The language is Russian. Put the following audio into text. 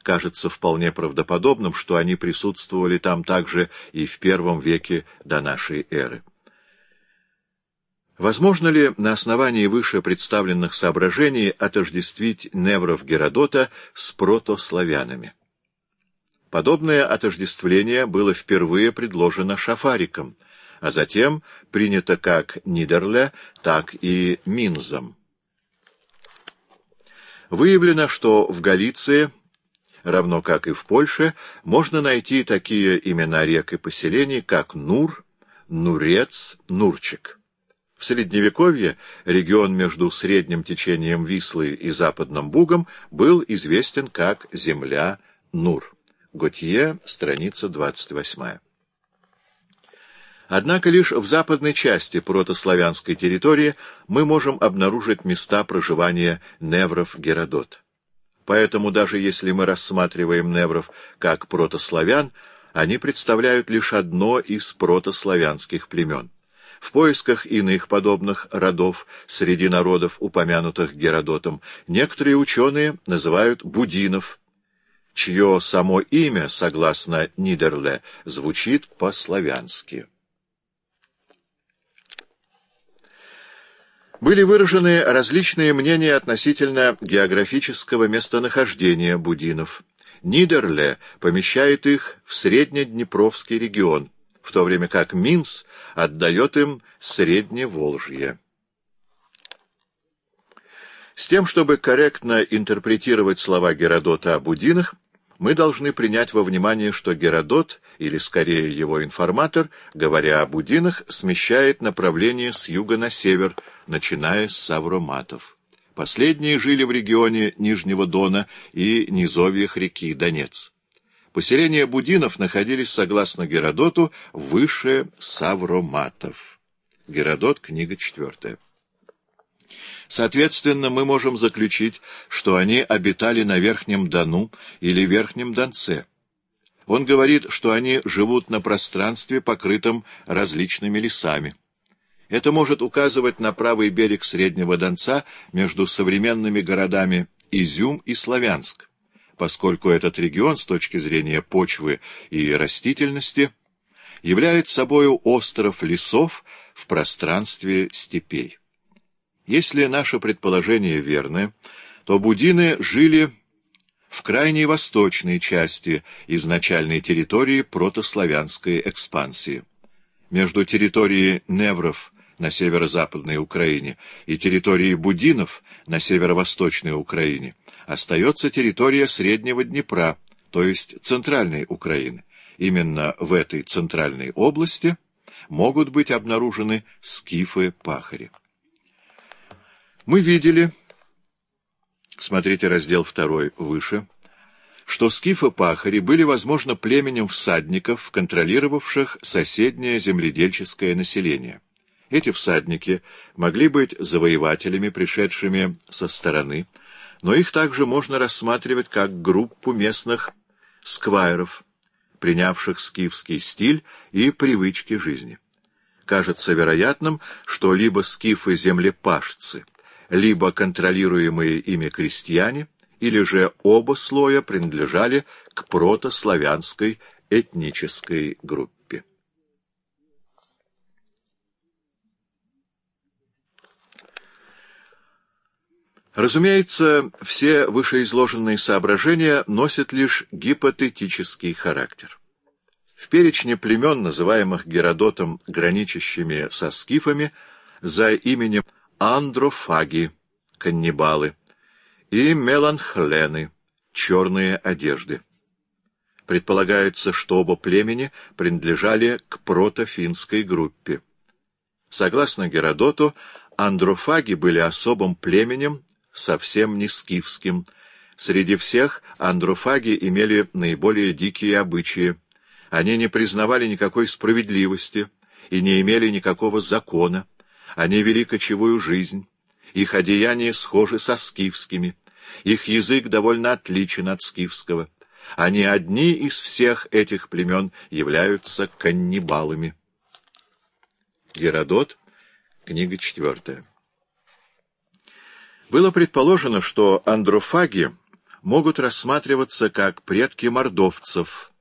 кажется вполне правдоподобным, что они присутствовали там также и в первом веке до нашей эры. Возможно ли на основании выше представленных соображений отождествить невров Геродота с протославянами? Подобное отождествление было впервые предложено Шафариком, а затем принято как Нидерле, так и Минзом. Выявлено, что в Галиции, равно как и в Польше, можно найти такие имена рек и поселений, как Нур, Нурец, Нурчик. В Средневековье регион между средним течением Вислы и Западным Бугом был известен как земля Нур. Готье, страница 28. Однако лишь в западной части протославянской территории мы можем обнаружить места проживания невров Геродота. Поэтому даже если мы рассматриваем невров как протославян, они представляют лишь одно из протославянских племен. В поисках иных подобных родов среди народов, упомянутых Геродотом, некоторые ученые называют будинов, чье само имя, согласно Нидерле, звучит по-славянски. Были выражены различные мнения относительно географического местонахождения будинов. Нидерле помещает их в Среднеднепровский регион, в то время как Минц отдает им Средневолжье. С тем, чтобы корректно интерпретировать слова Геродота о будинах, мы должны принять во внимание, что Геродот, или скорее его информатор, говоря о будинах, смещает направление с юга на север, начиная с савроматов. Последние жили в регионе Нижнего Дона и низовьях реки Донец. Поселения будинов находились, согласно Геродоту, выше савроматов. Геродот, книга 4. Соответственно, мы можем заключить, что они обитали на Верхнем Дону или Верхнем Донце. Он говорит, что они живут на пространстве, покрытом различными лесами. Это может указывать на правый берег Среднего Донца между современными городами Изюм и Славянск, поскольку этот регион с точки зрения почвы и растительности является собою остров лесов в пространстве степей. Если наше предположение верно, то будины жили в крайней восточной части изначальной территории протославянской экспансии. Между территорией невров на северо-западной Украине и территорией будинов на северо-восточной Украине остается территория Среднего Днепра, то есть центральной Украины. Именно в этой центральной области могут быть обнаружены скифы-пахари. Мы видели, смотрите раздел 2 выше, что скифы-пахари были, возможно, племенем всадников, контролировавших соседнее земледельческое население. Эти всадники могли быть завоевателями, пришедшими со стороны, но их также можно рассматривать как группу местных сквайров, принявших скифский стиль и привычки жизни. Кажется вероятным, что либо скифы-землепашцы, либо контролируемые ими крестьяне, или же оба слоя принадлежали к протославянской этнической группе. Разумеется, все вышеизложенные соображения носят лишь гипотетический характер. В перечне племен, называемых Геродотом граничащими со скифами, за именем андрофаги, каннибалы, и меланхлены, черные одежды. Предполагается, что оба племени принадлежали к протофинской группе. Согласно Геродоту, андрофаги были особым племенем, совсем не скифским. Среди всех андрофаги имели наиболее дикие обычаи. Они не признавали никакой справедливости и не имели никакого закона. Они вели кочевую жизнь. Их одеяния схожи со скифскими. Их язык довольно отличен от скифского. Они одни из всех этих племен являются каннибалами. Геродот, книга 4. Было предположено, что андрофаги могут рассматриваться как предки мордовцев,